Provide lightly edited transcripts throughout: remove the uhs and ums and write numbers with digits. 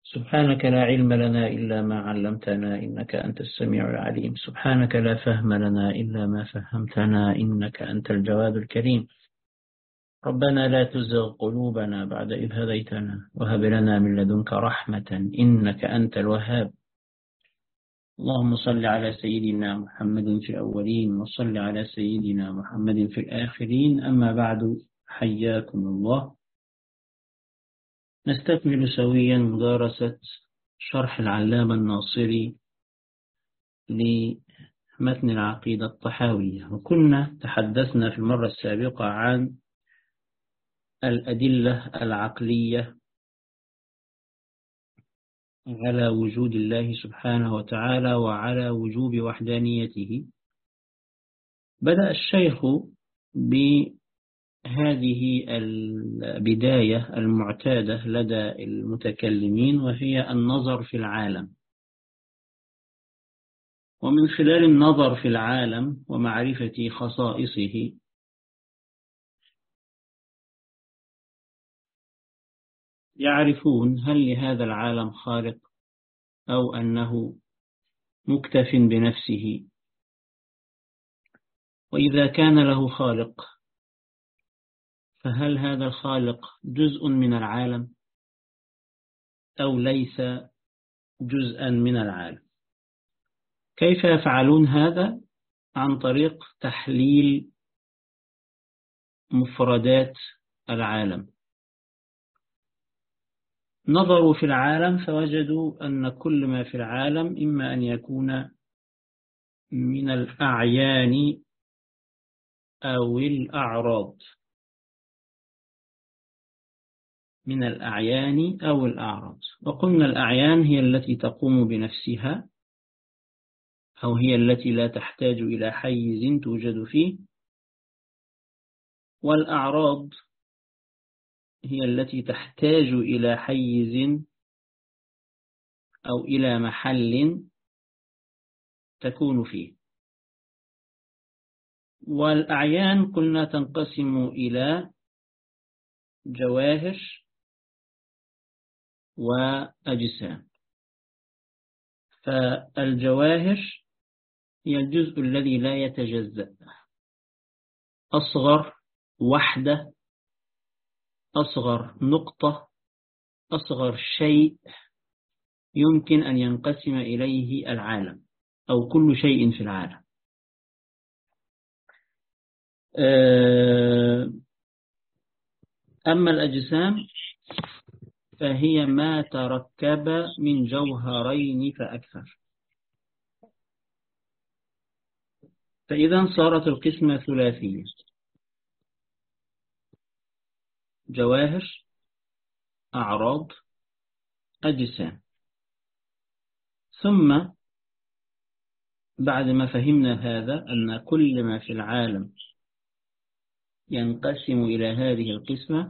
سبحانك لا علم لنا إلا ما علمتنا إنك أنت السميع العليم. سبحانك لا فهم لنا إلا ما فهمتنا إنك أنت الجواد الكريم. ربنا لا تزغ قلوبنا بعد إذ هديتنا وهب لنا من لدنك رحمة إنك أنت الوهاب. اللهم صل على سيدنا محمد في الأولين وصل على سيدنا محمد في الآخرين. أما بعد، حياكم الله. نستكمل سويا مدارسة شرح العلامة الناصري لمتن العقيدة الطحاوية، وكنا تحدثنا في المرة السابقة عن الأدلة العقلية على وجود الله سبحانه وتعالى وعلى وجوب وحدانيته. بدأ الشيخ بهذه البداية المعتادة لدى المتكلمين، وهي النظر في العالم. ومن خلال النظر في العالم ومعرفة خصائصه يعرفون هل لهذا العالم خالق أو أنه مكتف بنفسه. وإذا كان له خالق فهل هذا الخالق جزء من العالم أو ليس جزءا من العالم؟ كيف يفعلون هذا؟ عن طريق تحليل مفردات العالم. نظروا في العالم فوجدوا أن كل ما في العالم إما أن يكون من الأعيان أو الأعراض. من الأعيان أو الأعراض. وقلنا الأعيان هي التي تقوم بنفسها، أو هي التي لا تحتاج إلى حيز توجد فيه، والأعراض هي التي تحتاج إلى حيز أو إلى محل تكون فيه. والأعيان قلنا تنقسم إلى جواهر وأجسام. فالجواهر هي الجزء الذي لا يتجزأ، أصغر وحدة، أصغر نقطة، أصغر شيء يمكن أن ينقسم إليه العالم أو كل شيء في العالم. أما الأجسام فهي ما تركب من جوهرين فأكثر. فإذا صارت القسمة ثلاثية: جواهر، أعراض، أجسام. ثم بعد ما فهمنا هذا أن كل ما في العالم ينقسم إلى هذه القسمة،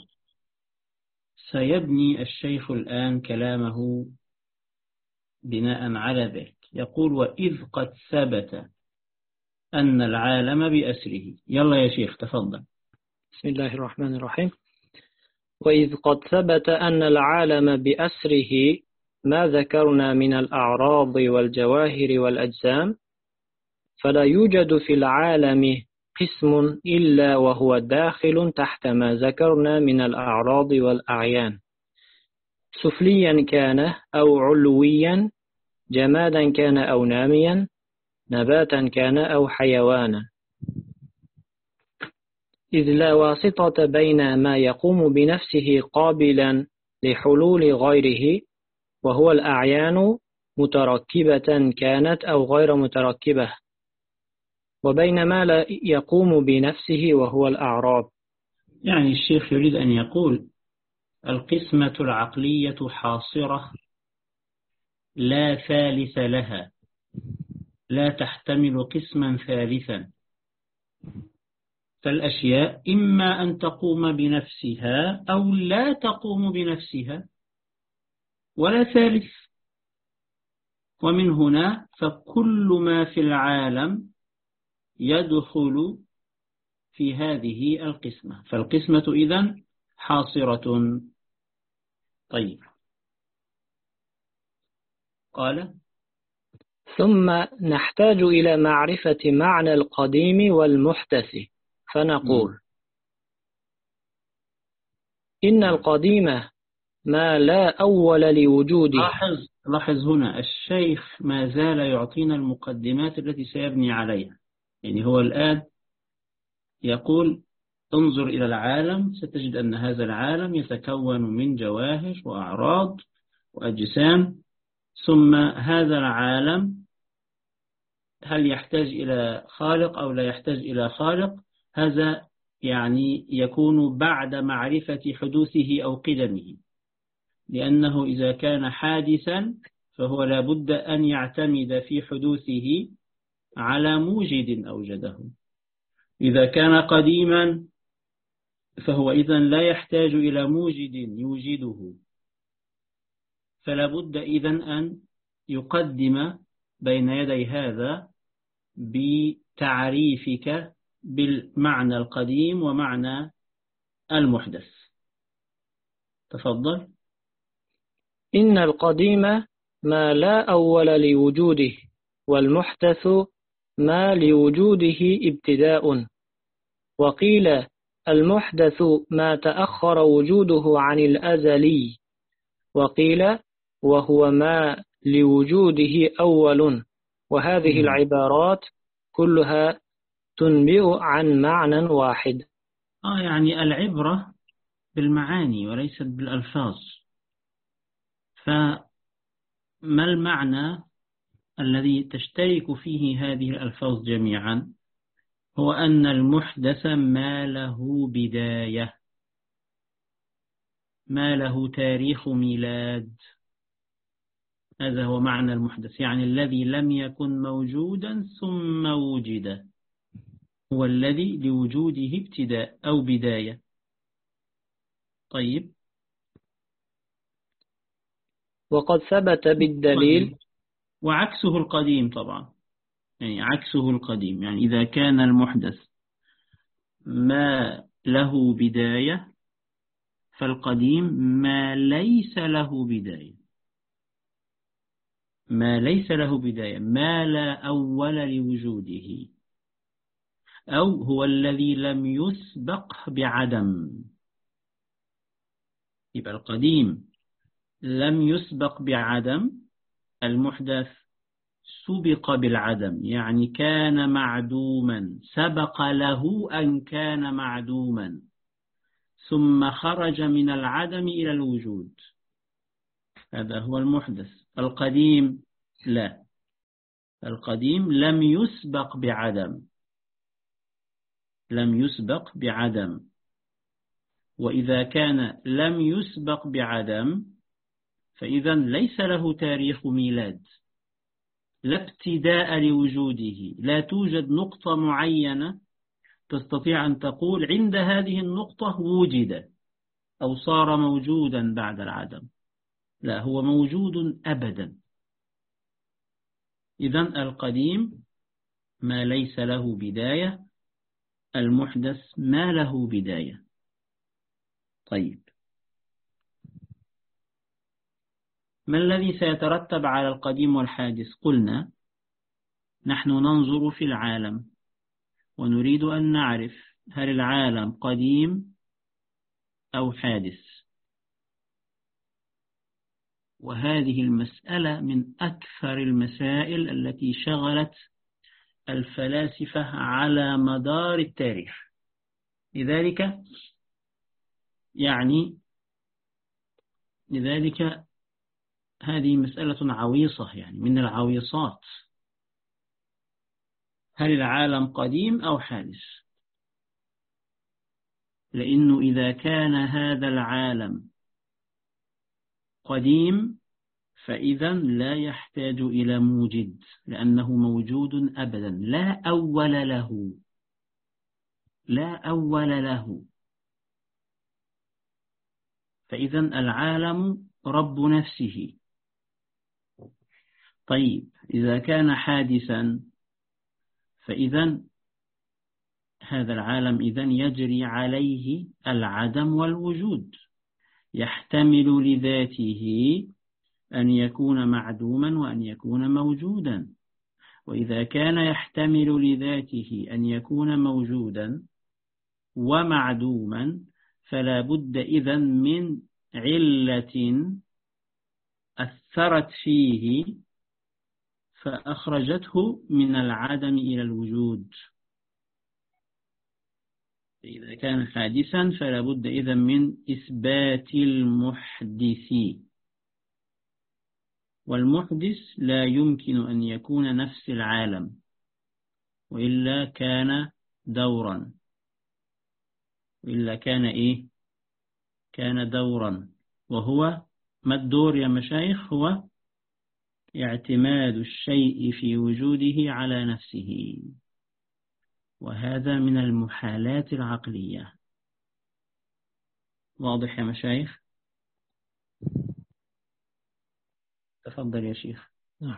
سيبني الشيخ الآن كلامه بناء على ذلك. يقول: وإذ قد ثبت أن العالم بأسره. يلا يا شيخ تفضل. بسم الله الرحمن الرحيم. وإذ قد ثبت أن العالم بأسره ما ذكرنا من الأعراض والجواهر والأجسام، فلا يوجد في العالم قسم إلا وهو داخل تحت ما ذكرنا من الأعراض والأعيان، سفليا كان أو علويا، جمادا كان أو ناميا، نباتا كان أو حيوانا، إذ لا واسطة بين ما يقوم بنفسه قابلا لحلول غيره وهو الأعيان متركبة كانت أو غير متركبة، وبين ما لا يقوم بنفسه وهو الأعراض. يعني الشيخ يريد أن يقول القسمة العقلية حاصرة لا ثالث لها، لا تحتمل قسما ثالثا. فالأشياء إما أن تقوم بنفسها أو لا تقوم بنفسها، ولا ثالث. ومن هنا فكل ما في العالم يدخل في هذه القسمة، فالقسمة إذن حاصرة. طيب، قال ثم نحتاج إلى معرفة معنى القديم والمحدث فنقول إن القديم ما لا أول لوجوده. لاحظ هنا الشيخ ما زال يعطينا المقدمات التي سيبني عليها. يعني هو الآن يقول انظر إلى العالم ستجد أن هذا العالم يتكون من جواهر وأعراض وأجسام، ثم هذا العالم هل يحتاج إلى خالق أو لا يحتاج إلى خالق؟ هذا يعني يكون بعد معرفة حدوثه أو قدمه، لأنه إذا كان حادثا فهو لابد أن يعتمد في حدوثه على موجد أوجده. إذا كان قديما فهو إذن لا يحتاج إلى موجد يوجده، فلا بد إذن أن يقدم بين يدي هذا بتعريفك بالمعنى القديم ومعنى المحدث. تفضل. إن القديم ما لا أول لوجوده، والمحدث ما لوجوده ابتداء. وقيل المحدث ما تأخر وجوده عن الأزلي، وقيل وهو ما لوجوده أول. وهذه العبارات كلها تنبئ عن معنى واحد. يعني العبرة بالمعاني وليست بالألفاظ. فما المعنى الذي تشترك فيه هذه الألفاظ جميعا؟ هو أن المحدث ما له بداية، ما له تاريخ ميلاد. هذا هو معنى المحدث، يعني الذي لم يكن موجودا ثم وجد، هو الذي لوجوده ابتداء أو بداية. طيب. وقد ثبت بالدليل. وعكسه القديم طبعا، يعني عكسه القديم، يعني إذا كان المحدث ما له بداية فالقديم ما ليس له بداية. ما ليس له بداية، ما لا أول لوجوده، أو هو الذي لم يسبق بعدم. يبقى القديم لم يسبق بعدم، المحدث سبق بالعدم، يعني كان معدوما، سبق له أن كان معدوما ثم خرج من العدم إلى الوجود. هذا هو المحدث. القديم لا، القديم لم يسبق بعدم، لم يسبق بعدم. وإذا كان لم يسبق بعدم فإذا ليس له تاريخ ميلاد، لا ابتداء لوجوده، لا توجد نقطة معينة تستطيع أن تقول عند هذه النقطة وجد أو صار موجودا بعد العدم. لا، هو موجود أبدا. إذن القديم ما ليس له بداية، المحدث ما له بداية. طيب، ما الذي سيترتب على القديم والحادث؟ قلنا نحن ننظر في العالم ونريد أن نعرف هل العالم قديم أو حادث. وهذه المسألة من أكثر المسائل التي شغلت الفلاسفة على مدار التاريخ. لذلك هذه مسألة عويصة، يعني من العويصات. هل العالم قديم أو حادث؟ لأنه إذا كان هذا العالم قديم فإذا لا يحتاج إلى موجد، لأنه موجود أبدا، لا أول له، لا أول له. فإذا العالم رب نفسه. طيب، إذا كان حادثا فإذا هذا العالم إذن يجري عليه العدم والوجود، يحتمل لذاته أن يكون معدوما وأن يكون موجودا. وإذا كان يحتمل لذاته أن يكون موجودا ومعدوما فلا بد إذن من علة أثرت فيه فأخرجته من العدم إلى الوجود. إذا كان حادثا فلا بد إذن من إثبات المحدث، والمحدث لا يمكن أن يكون نفس العالم وإلا كان دورا، وإلا كان إيه؟ كان دورا. وهو ما الدور يا مشايخ؟ هو اعتماد الشيء في وجوده على نفسه، وهذا من المحالات العقلية. واضح يا مشايخ؟ تفضل يا شيخ.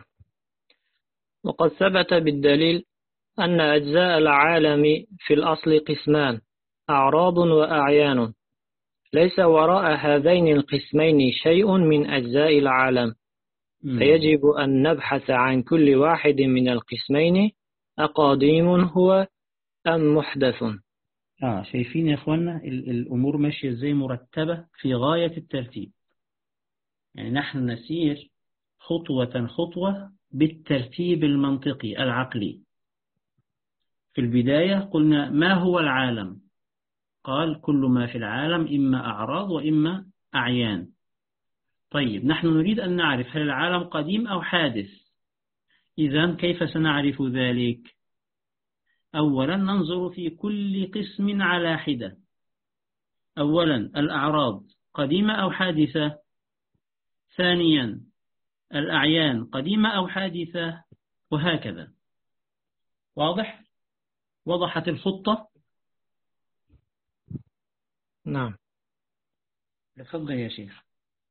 وقد ثبت بالدليل أن أجزاء العالم في الأصل قسمان: أعراض وأعيان، ليس وراء هذين القسمين شيء من أجزاء العالم، فيجب أن نبحث عن كل واحد من القسمين أقديم هو أم محدث. شايفين يا أخوانا الأمور ماشية زي مرتبة في غاية الترتيب. يعني نحن نسير خطوة خطوة بالترتيب المنطقي العقلي. في البداية قلنا ما هو العالم؟ قال كل ما في العالم إما أعراض وإما أعيان. طيب نحن نريد أن نعرف هل العالم قديم أو حادث. إذن كيف سنعرف ذلك؟ أولا ننظر في كل قسم على حدة. أولا الأعراض قديمة أو حادثة؟ ثانيا الأعيان قديمة أو حادثة؟ وهكذا. واضح؟ وضحت الخطة؟ نعم. تفضل يا شيخ.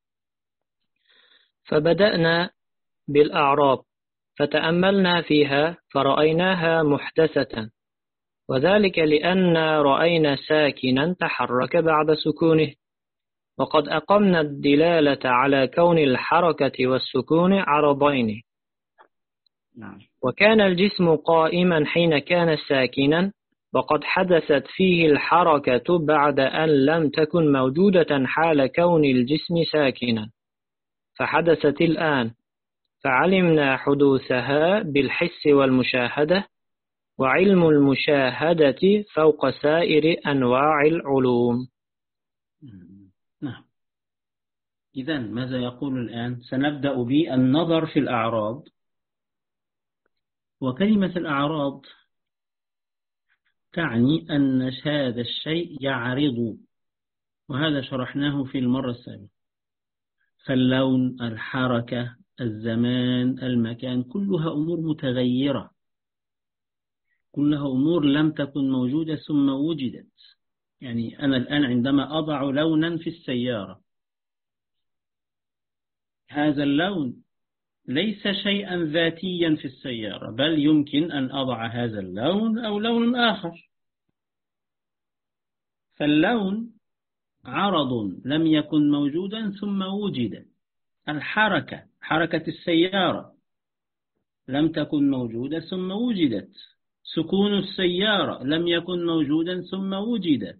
فبدأنا بالأعراض فتأملنا فيها فرأيناها محدثة، وذلك لأن رأينا ساكنا تحرك بعد سكونه، وقد أقمنا الدلالة على كون الحركة والسكون عرضين. وكان الجسم قائما حين كان ساكنا، وقد حدثت فيه الحركة بعد أن لم تكن موجودة حال كون الجسم ساكنا، فحدثت الآن، فعلمنا حدوثها بالحس والمشاهدة، وعلم المشاهدة فوق سائر أنواع العلوم. نعم. إذن ماذا يقول الآن؟ سنبدأ بالنظر في الأعراض. وكلمة الأعراض تعني أن هذا الشيء يعرض، وهذا شرحناه في المرة السابقة. فاللون، الحركة، الزمان، المكان، كلها أمور متغيرة، كلها أمور لم تكن موجودة ثم وجدت. يعني أنا الآن عندما أضع لونا في السيارة، هذا اللون ليس شيئا ذاتيا في السيارة، بل يمكن أن أضع هذا اللون أو لون آخر. فاللون عرض لم يكن موجودا ثم وجد. الحركة، حركة السيارة لم تكن موجودة ثم وجدت. سكون السيارة لم يكن موجودا ثم وجد.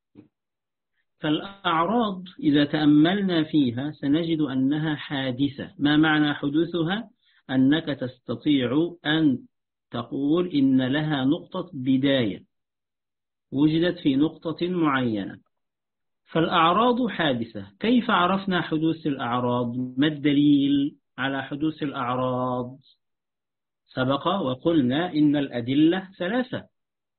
فالأعراض إذا تأملنا فيها سنجد أنها حادثة. ما معنى حدوثها؟ أنك تستطيع أن تقول إن لها نقطة بداية وجدت في نقطة معينة. فالأعراض حادثة. كيف عرفنا حدوث الأعراض؟ ما الدليل على حدوث الأعراض؟ سبق وقلنا إن الأدلة ثلاثة،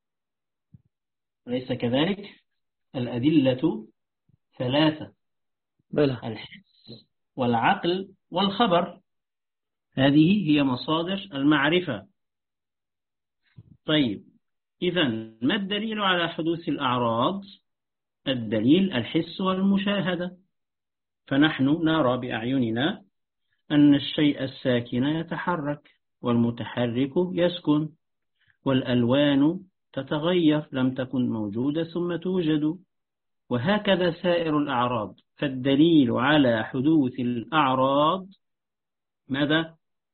أليس كذلك؟ الأدلة ثلاثة: بلى. الحس والعقل والخبر. هذه هي مصادر المعرفة. طيب إذن ما الدليل على حدوث الأعراض؟ الدليل الحس والمشاهدة. فنحن نرى بأعيننا أن الشيء الساكن يتحرك، والمتحرك يسكن، والألوان تتغير، لم تكن موجودة ثم توجد، وهكذا سائر الأعراض. فالدليل على حدوث الأعراض ماذا؟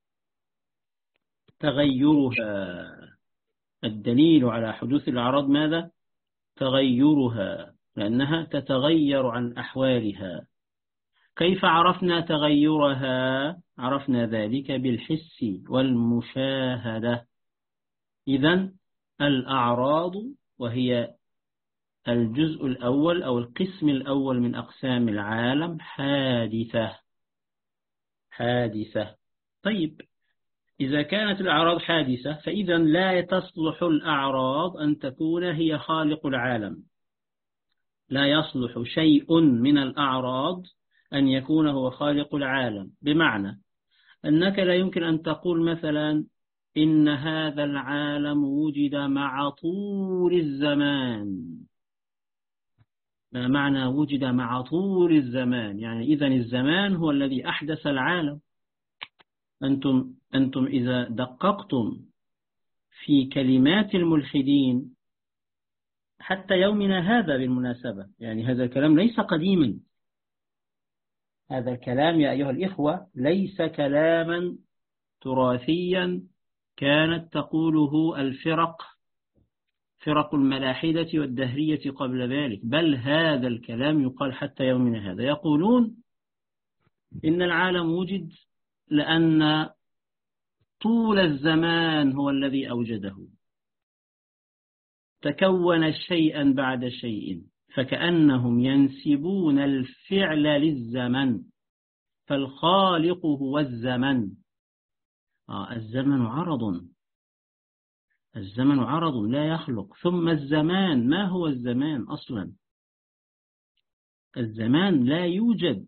تغيرها. الدليل على حدوث الأعراض ماذا؟ تغيرها، لأنها تتغير عن أحوالها. كيف عرفنا تغيرها؟ عرفنا ذلك بالحس والمشاهدة. إذن الأعراض، وهي الجزء الأول أو القسم الأول من أقسام العالم، حادثة. طيب، إذا كانت الأعراض حادثة فإذا لا تصلح الأعراض أن تكون هي خالق العالم. لا يصلح شيء من الأعراض أن يكون هو خالق العالم، بمعنى أنك لا يمكن أن تقول مثلا إن هذا العالم وجد مع طول الزمان. ما معنى وجد مع طول الزمان؟ يعني إذن الزمان هو الذي أحدث العالم. أنتم إذا دققتم في كلمات الملحدين حتى يومنا هذا بالمناسبة، يعني هذا الكلام ليس قديما. هذا الكلام يا أيها الإخوة ليس كلاما تراثيا كانت تقوله فرق الملاحدة والدهرية قبل ذلك، بل هذا الكلام يقال حتى يومنا هذا. يقولون إن العالم وجد لأن طول الزمان هو الذي أوجده، تكون شيئا بعد شيء، فكأنهم ينسبون الفعل للزمن، فالخالق هو الزمن. الزمن عرض لا يخلق. ثم الزمان، ما هو الزمان أصلا؟ الزمان لا يوجد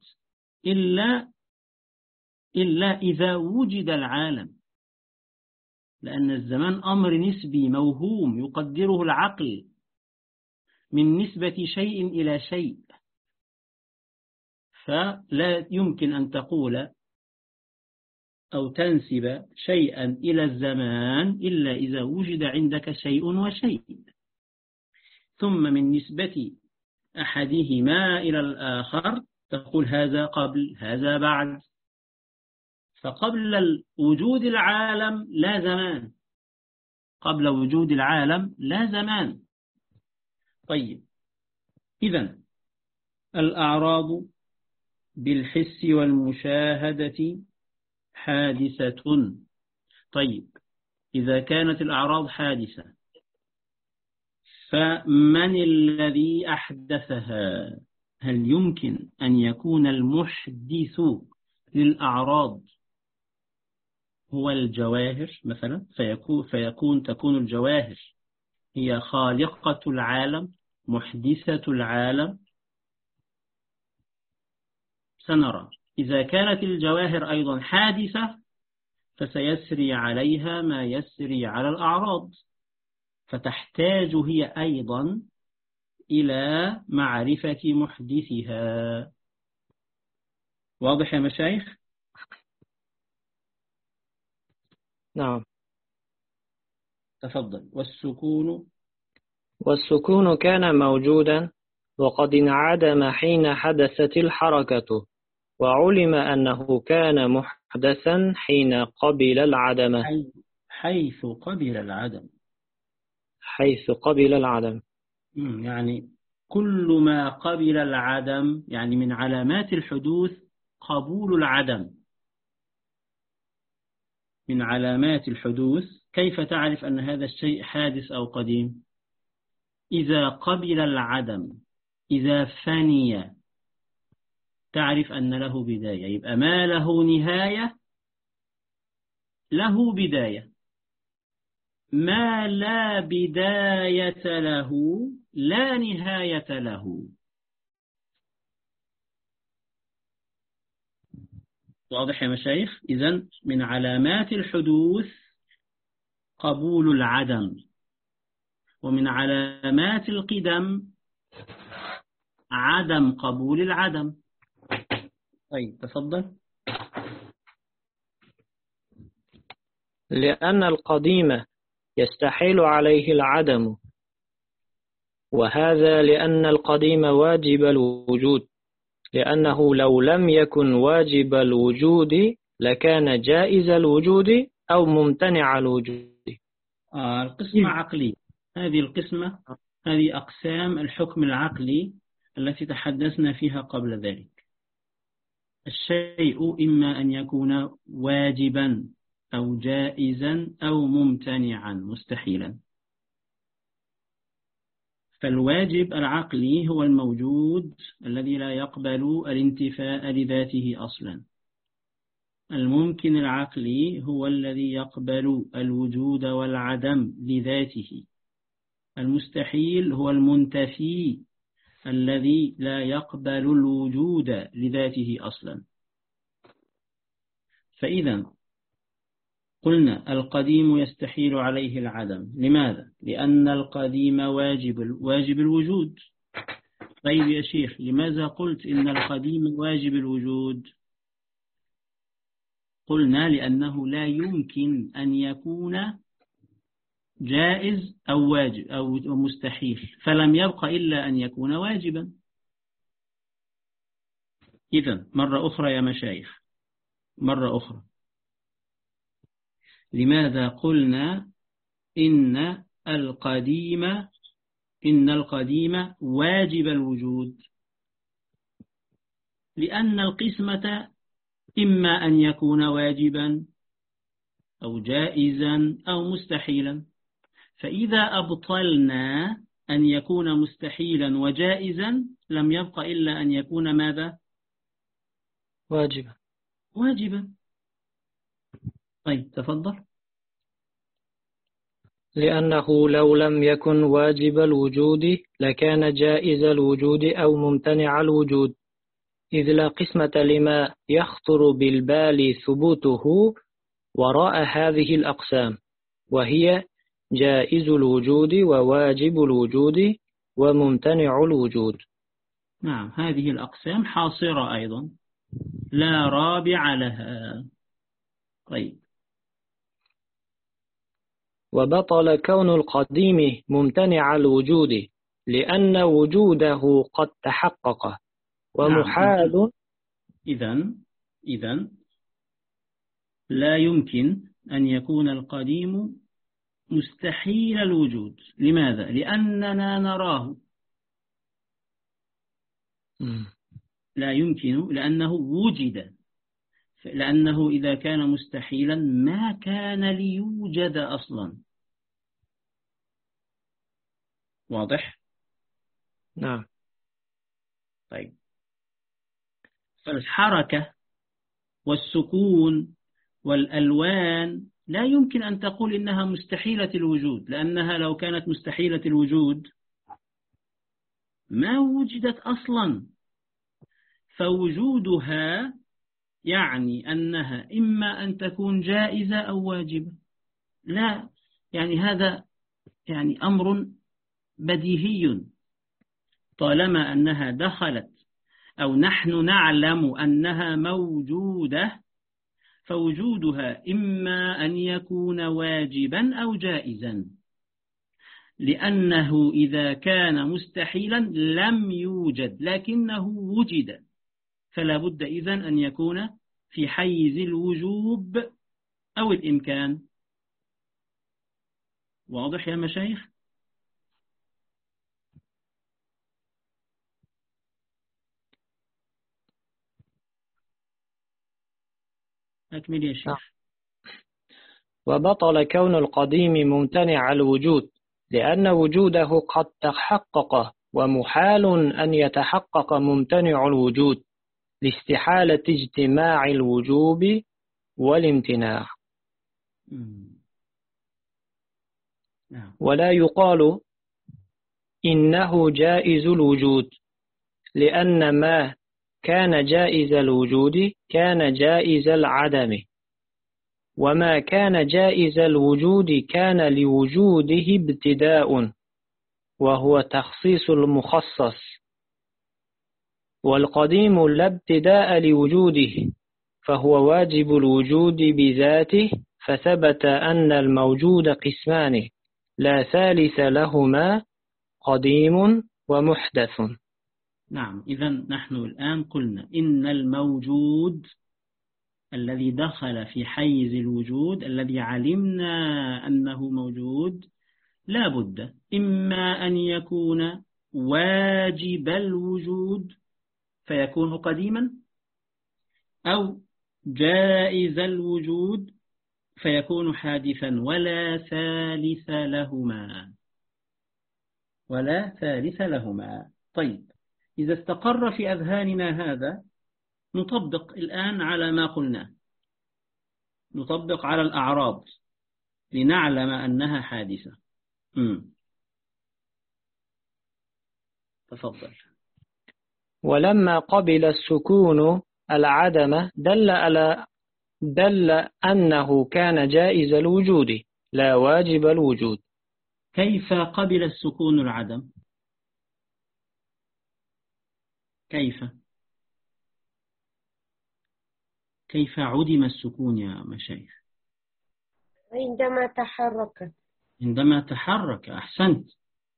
إلا إذا وجد العالم، لأن الزمان أمر نسبي موهوم يقدره العقل من نسبة شيء إلى شيء، فلا يمكن أن تقول أو تنسب شيئا إلى الزمان إلا إذا وجد عندك شيء وشيء. ثم من نسبة أحدهما إلى الآخر تقول هذا قبل هذا بعد. فقبل وجود العالم لا زمان، قبل وجود العالم لا زمان. طيب، إذن الأعراض بالحس والمشاهدة حادثة. طيب، إذا كانت الأعراض حادثة فمن الذي أحدثها؟ هل يمكن أن يكون المحدث للأعراض هو الجواهر مثلا، تكون الجواهر هي خالقة العالم، محدثة العالم؟ سنرى. إذا كانت الجواهر أيضا حادثة فسيسري عليها ما يسري على الأعراض، فتحتاج هي أيضا إلى معرفة محدثها. واضح يا مشايخ؟ نعم. تفضل. والسكون كان موجودا وقد انعدم حين حدثت الحركة، وعلم أنه كان محدثا حين قبل العدم. حيث قبل العدم. يعني كل ما قبل العدم، يعني من علامات الحدوث قبول العدم. من علامات الحدوث كيف تعرف أن هذا الشيء حادث أو قديم؟ إذا قبل العدم، إذا فني، تعرف أن له بداية. يبقى ما له نهاية له بداية، ما لا بداية له لا نهاية له. واضح يا مشايخ؟ إذن من علامات الحدوث قبول العدم، ومن علامات القدم عدم قبول العدم. طيب، تفضل. لأن القديم يستحيل عليه العدم، وهذا لأن القديم واجب الوجود، لأنه لو لم يكن واجب الوجود لكان جائز الوجود أو ممتنع الوجود. القسمة عقلية. هذه القسمة، هذه أقسام الحكم العقلي التي تحدثنا فيها قبل ذلك. الشيء إما أن يكون واجبا أو جائزا أو ممتنعا مستحيلا. فالواجب العقلي هو الموجود الذي لا يقبل الانتفاء لذاته أصلا. الممكن العقلي هو الذي يقبل الوجود والعدم لذاته. المستحيل هو المنتفي الذي لا يقبل الوجود لذاته أصلا. فإذا قلنا القديم يستحيل عليه العدم. لماذا؟ لأن القديم واجب الوجود. طيب يا شيخ، لماذا قلت إن القديم واجب الوجود؟ قلنا لأنه لا يمكن أن يكون جائز أو واجب أو مستحيل، فلم يبق إلا أن يكون واجبا. إذن مرة أخرى يا مشايخ، مرة أخرى، لماذا قلنا إن القديم واجب الوجود؟ لأن القسمة إما أن يكون واجبا أو جائزا أو مستحيلا، فإذا أبطلنا أن يكون مستحيلا وجائزا لم يبق إلا أن يكون ماذا؟ واجبا. طيب تفضل. لأنه لو لم يكن واجب الوجود لكان جائز الوجود أو ممتنع الوجود، إذ لا قسمة لما يخطر بالبال ثبوته وراء هذه الأقسام، وهي جائز الوجود وواجب الوجود وممتنع الوجود. نعم، هذه الأقسام حاصرة أيضا لا رابع لها. طيب. وبطل كون القديم ممتنع الوجود لأن وجوده قد تحقق ومحال. إذن لا يمكن أن يكون القديم مستحيل الوجود. لماذا؟ لأننا نراه. لا يمكن لأنه وجد، لأنه إذا كان مستحيلا ما كان ليوجد أصلا. واضح؟ نعم. طيب، فالحركة والسكون والألوان لا يمكن أن تقول إنها مستحيلة الوجود، لأنها لو كانت مستحيلة الوجود ما وجدت أصلا. فوجودها يعني أنها إما أن تكون جائزة أو واجبة. لا، يعني هذا يعني أمر بديهي. طالما أنها دخلت أو نحن نعلم أنها موجودة، فوجودها إما أن يكون واجبا أو جائزا، لأنه إذا كان مستحيلا لم يوجد لكنه وجد، فلا بد إذن أن يكون في حيز الوجوب أو الإمكان. واضح يا مشايخ؟ أكمل يا شيخ. وبطل كون القديم ممتنع الوجود لأن وجوده قد تحقق ومحال أن يتحقق ممتنع الوجود لاستحالة اجتماع الوجوب والامتناع. ولا يقال إنه جائز الوجود، لأن ما كان جائز الوجود كان جائز العدم، وما كان جائز الوجود كان لوجوده ابتداء وهو تخصيص المخصص، والقديم لا ابتداء لوجوده فهو واجب الوجود بذاته، فثبت أن الموجود قسمان لا ثالث لهما قديم ومحدث. نعم، إذن نحن الآن قلنا إن الموجود الذي دخل في حيز الوجود الذي علمنا أنه موجود لا بد إما أن يكون واجب الوجود فيكون قديما، أو جائز الوجود فيكون حادثا، ولا ثالث لهما. ولا ثالث لهما. طيب، إذا استقر في أذهاننا هذا نطبق الآن على ما قلناه، نطبق على الأعراض لنعلم أنها حادثة. تفضل. ولما قبل السكون العدم دل أنه كان جائز الوجود لا واجب الوجود. كيف قبل السكون العدم؟ كيف عدم السكون يا مشايخ؟ عندما تحرك. أحسنت.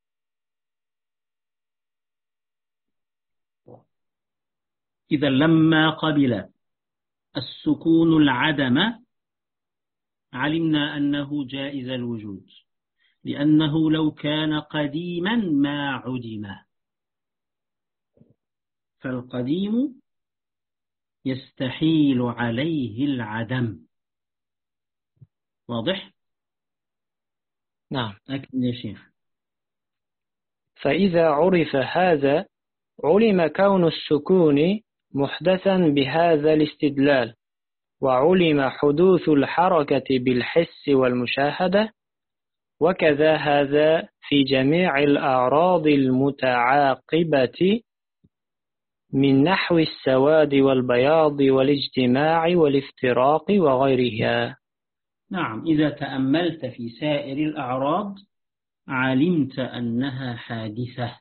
إذا لما قبل السكون العدم علمنا أنه جائز الوجود، لأنه لو كان قديما ما عدم، فالقديم يستحيل عليه العدم. واضح؟ نعم. أكمل يا شيخ. فإذا عرف هذا علم كون السكون محدثا بهذا الاستدلال، وعلم حدوث الحركة بالحس والمشاهدة، وكذا هذا في جميع الأعراض المتعاقبة من نحو السواد والبياض والاجتماع والافتراق وغيرها. نعم، إذا تأملت في سائر الأعراض علمت أنها حادثة،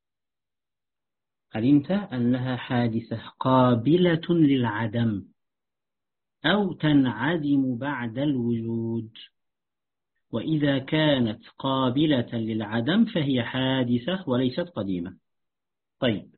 علمت أنها حادثة قابلة للعدم أو تنعدم بعد الوجود، وإذا كانت قابلة للعدم فهي حادثة وليست قديمة. طيب،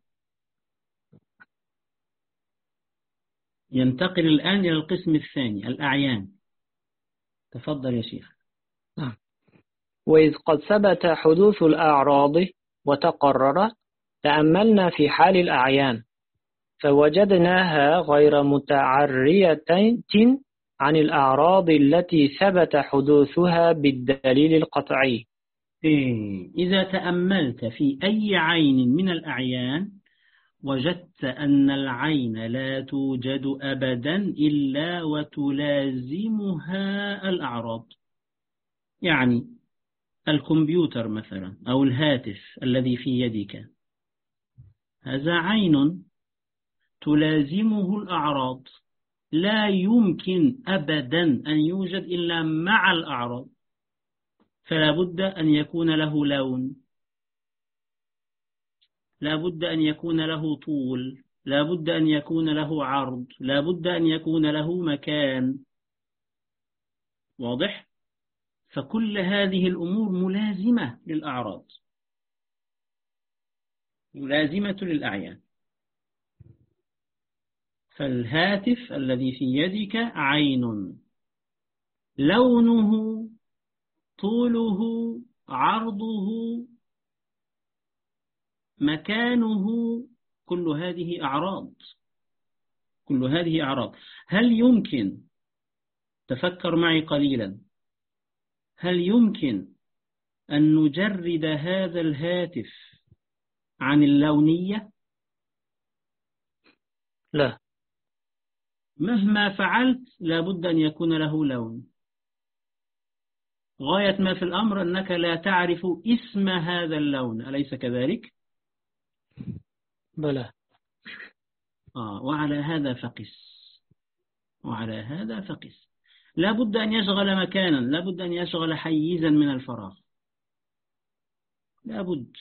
ينتقل الآن إلى القسم الثاني، الأعيان. تفضل يا شيخ. وإذ قد ثبت حدوث الأعراض وتقرر تأملنا في حال الأعيان فوجدناها غير متعرية عن الأعراض التي ثبت حدوثها بالدليل القطعي. إذا تأملت في أي عين من الأعيان وجدت أن العين لا توجد أبدا إلا وتلازمها الأعراض. يعني الكمبيوتر مثلا أو الهاتف الذي في يدك، هذا عين تلازمه الأعراض، لا يمكن أبدا أن يوجد إلا مع الأعراض، فلا بد أن يكون له لون، لا بد أن يكون له طول، لا بد أن يكون له عرض، لا بد أن يكون له مكان. واضح؟ فكل هذه الأمور ملازمة للأعراض، ملازمة للأعيان. فالهاتف الذي في يدك عين، لونه، طوله، عرضه، مكانه، كل هذه أعراض، كل هذه أعراض. هل يمكن، تفكر معي قليلا، هل يمكن أن نجرد هذا الهاتف عن اللونية؟ لا. مهما فعلت لابد أن يكون له لون. غاية ما في الأمر أنك لا تعرف اسم هذا اللون، أليس كذلك؟ بلى. وعلى هذا فقس، وعلى هذا فقس. لابد أن يشغل مكانا، لابد أن يشغل حيزا من الفراغ، لابد.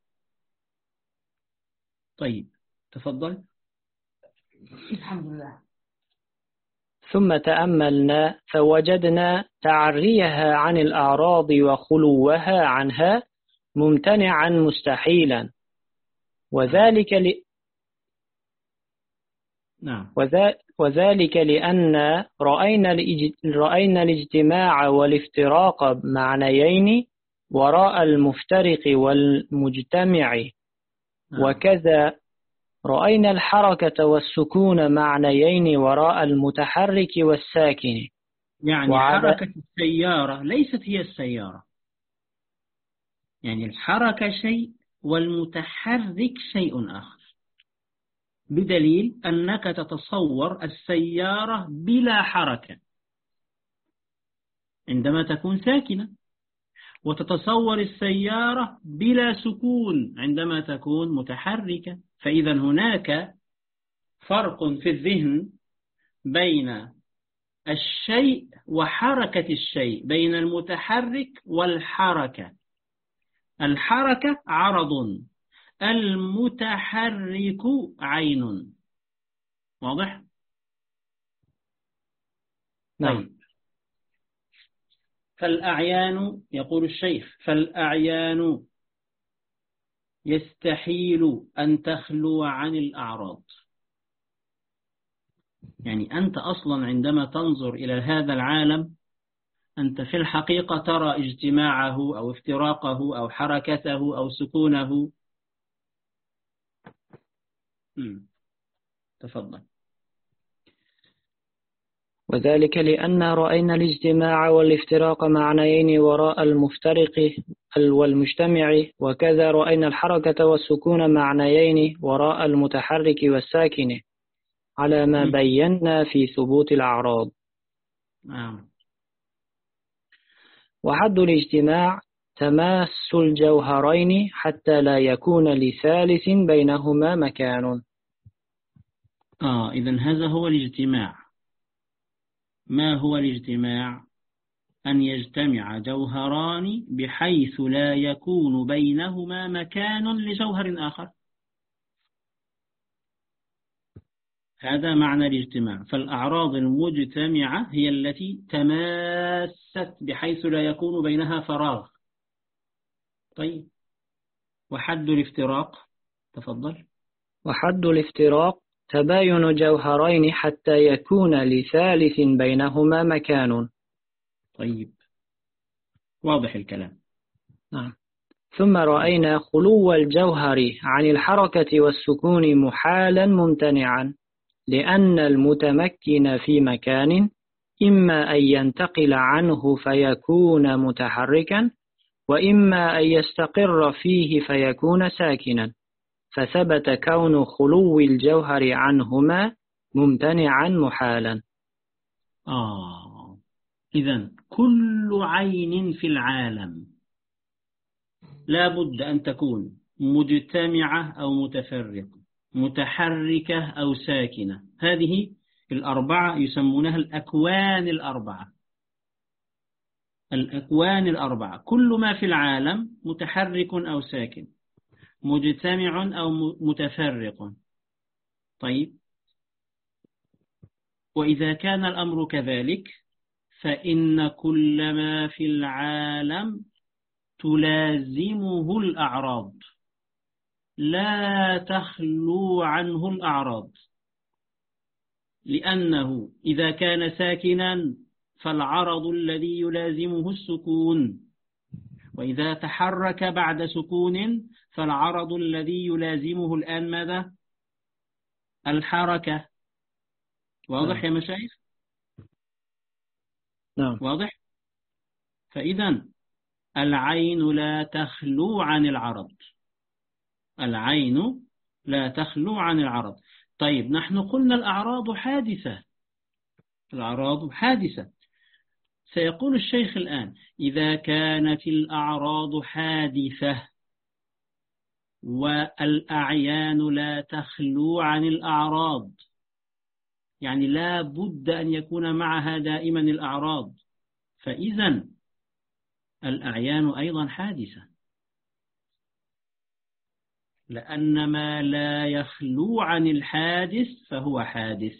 طيب، تفضل. الحمد لله. ثم تأملنا فوجدنا تعريها عن الأعراض وخلوها عنها ممتنعا مستحيلا، وذلك وذلك لأن رأينا الاجتماع والافتراق معنيين وراء المفترق والمجتمع، وكذا رأينا الحركة والسكون معنيين وراء المتحرك والساكن. يعني حركة السيارة ليست هي السيارة، يعني الحركة شيء والمتحرك شيء آخر، بدليل أنك تتصور السيارة بلا حركة عندما تكون ساكنة، وتتصور السيارة بلا سكون عندما تكون متحركة. فإذا هناك فرق في الذهن بين الشيء وحركة الشيء، بين المتحرك والحركة. الحركة عرض، المتحرك عين. واضح؟ نعم. طيب. فالأعيان، يقول الشيخ، فالأعيان يستحيل أن تخلو عن الأعراض. يعني أنت أصلا عندما تنظر إلى هذا العالم، أنت في الحقيقة ترى اجتماعه أو افتراقه أو حركته أو سكونه. تفضل. وذلك لأن رأينا الاجتماع والافتراق معنيين وراء المفترق والمجتمع، وكذا رأينا الحركة والسكون معنيين وراء المتحرك والساكن، على ما بينا في ثبوت الأعراض. وحد الاجتماع تماس الجوهرين حتى لا يكون لثالث بينهما مكان. إذن هذا هو الاجتماع. ما هو الاجتماع؟ أن يجتمع جوهران بحيث لا يكون بينهما مكان لجوهر آخر. هذا معنى الاجتماع. فالأعراض المجتمعة هي التي تماست بحيث لا يكون بينها فراغ. طيب، وحد الافتراق، تفضل. وحد الافتراق تباين جوهرين حتى يكون لثالث بينهما مكان. طيب، واضح الكلام. نعم. ثم رأينا خلو الجوهر عن الحركة والسكون محالا ممتنعا، لأن المتمكن في مكان إما أن ينتقل عنه فيكون متحركا، وإما أن يستقر فيه فيكون ساكنا، فثبت كون خلو الجوهر عنهما ممتنعا محالا. إذن كل عين في العالم لا بد أن تكون مجتمعة أو متفرقة، متحركة أو ساكنة. هذه الأربعة يسمونها الأكوان الأربعة. الأكوان الأربعة، كل ما في العالم متحرك أو ساكن، مجتمع أو متفرق. طيب، وإذا كان الأمر كذلك فإن كل ما في العالم تلازمه الأعراض، لا تخلو عنه الأعراض، لأنه إذا كان ساكنا فالعرض الذي يلازمه السكون، وإذا تحرك بعد سكون فالعرض الذي يلازمه الآن ماذا؟ الحركة. واضح يا مشايخ؟ نعم. واضح؟ فإذا العين لا تخلو عن العرض، العين لا تخلو عن العرض. طيب، نحن قلنا الأعراض حادثة، الأعراض حادثة. سيقول الشيخ الآن: إذا كانت الأعراض حادثة والأعيان لا تخلو عن الأعراض، يعني لا بد أن يكون معها دائما الأعراض، فإذا الأعيان أيضا حادثة، لأن ما لا يخلو عن الحادث فهو حادث.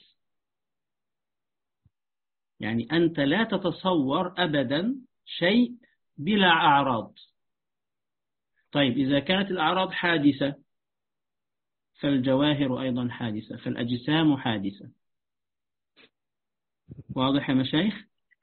يعني أنت لا تتصور أبدا شيء بلا أعراض. طيب، إذا كانت الأعراض حادثة فالجواهر أيضا حادثة، فالأجسام حادثة. واضح يا مشايخ؟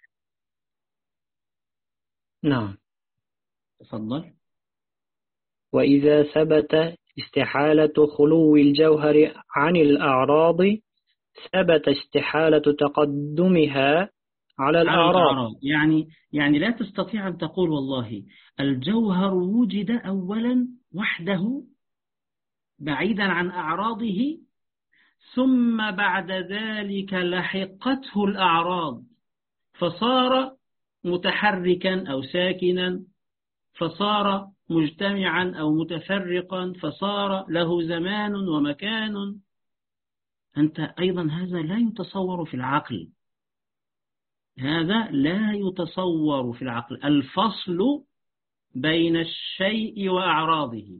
نعم. تفضل. وإذا ثبت استحالة خلو الجوهر عن الأعراض ثبت استحالة تقدمها على على الأعراض. الأعراض، يعني لا تستطيع أن تقول والله الجوهر وجد أولا وحده بعيدا عن أعراضه، ثم بعد ذلك لحقته الأعراض فصار متحركا أو ساكنا، فصار مجتمعا أو متفرقا، فصار له زمان ومكان. أنت أيضا هذا لا يتصور في العقل، هذا لا يتصور في العقل، الفصل بين الشيء وأعراضه.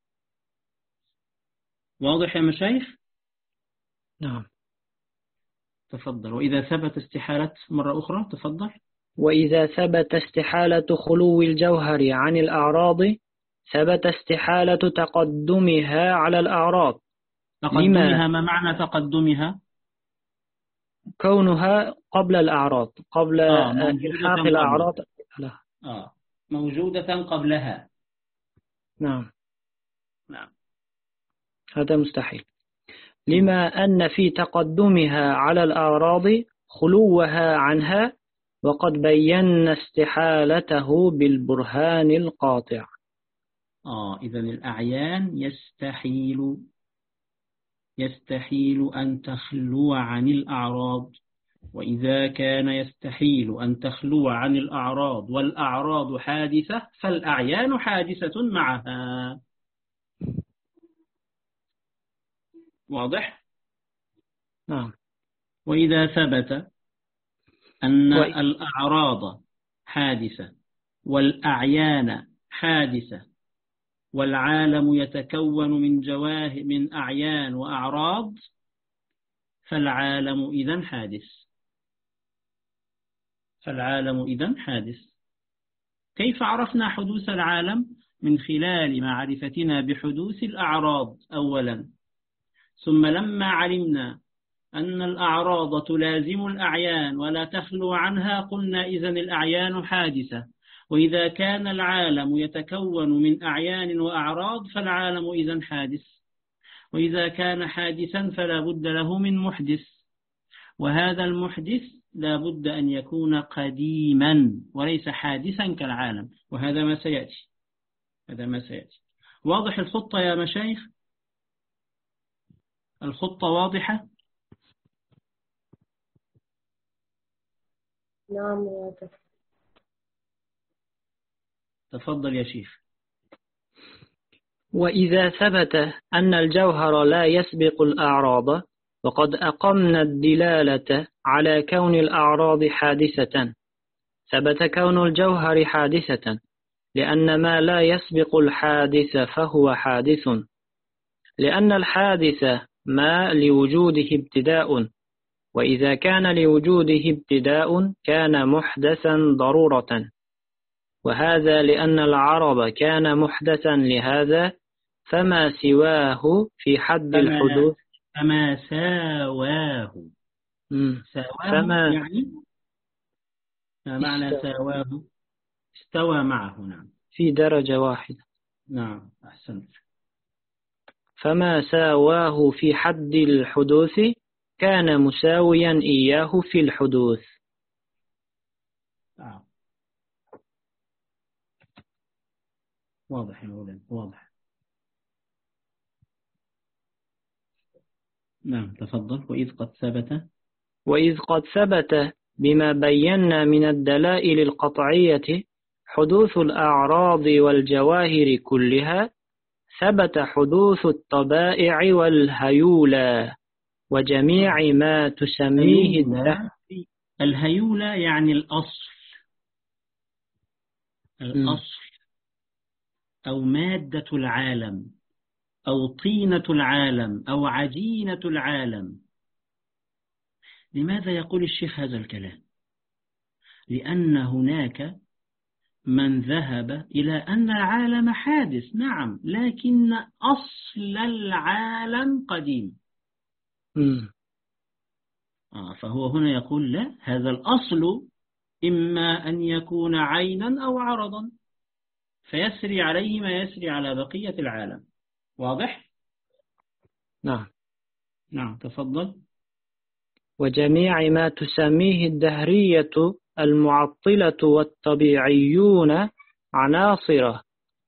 واضح يا مشايخ؟ نعم. تفضل. وإذا ثبت استحالة مرة أخرى، تفضل. وإذا ثبت استحالة خلو الجوهر عن الأعراض ثبت استحالة تقدمها على الأعراض. لما؟ تقدمها، ما معنى تقدمها؟ كونها قبل الأعراض، قبل موجودة إلحاق قبلها. الأعراض لها. موجودة قبلها. نعم. نعم. هذا مستحيل، لما أن في تقدمها على الأعراض خلوها عنها، وقد بينا استحالته بالبرهان القاطع. إذن الأعيان يستحيل أن تخلو عن الأعراض، وإذا كان يستحيل أن تخلو عن الأعراض والأعراض حادثة فالأعيان حادثة معها. واضح؟ نعم. وإذا ثبت أن الأعراض حادثة والأعيان حادثة والعالم يتكون من أعيان وأعراض فالعالم إذن حادث. كيف عرفنا حدوث العالم؟ من خلال معرفتنا بحدوث الأعراض أولا، ثم لما علمنا أن الأعراض تلازم الأعيان ولا تخلو عنها قلنا إذن الأعيان حادثة، وإذا كان العالم يتكون من أعيان وأعراض فالعالم إذن حادث، وإذا كان حادثا فلا بد له من محدث، وهذا المحدث لا بد أن يكون قديما وليس حادثا كالعالم، وهذا ما سيأتي. واضح الخطة يا مشايخ؟ الخطة واضحة؟ نعم يا دكتور. تفضل يا شيخ. وإذا ثبت أن الجوهر لا يسبق الأعراض، وقد أقمنا الدلالة على كون الأعراض حادثة، ثبت كون الجوهر حادثة، لأن ما لا يسبق الحادث فهو حادث، لأن الحادث ما لوجوده ابتداء، وإذا كان لوجوده ابتداء كان محدثا ضرورة، وهذا لأن العرض كان محدثا لهذا، فما سواه في حد الحدوث. فما ساواه. يعني ما معنى ساواه؟ استوى معه. نعم، في درجة واحدة. نعم، أحسنت. فما ساواه في حد الحدوث كان مساويا إياه في الحدوث. واضح يا مولانا، واضح. نعم، تفضل. وإذ قد ثبت بما بينا من الدلائل القطعية حدوث الأعراض والجواهر كلها، ثبت حدوث الطبائع والهيولى وجميع ما تسميه الهيولى يعني الأصل أو مادة العالم أو طينة العالم أو عجينة العالم. لماذا يقول الشيخ هذا الكلام؟ لأن هناك من ذهب إلى أن العالم حادث، نعم، لكن أصل العالم قديم. فهو هنا يقول لا، هذا الأصل إما أن يكون عينا أو عرضا، فيسري عليه ما يسري على بقية العالم. واضح؟ نعم. نعم، تفضل. وجميع ما تسميه الدهرية المعطلة والطبيعيون عناصر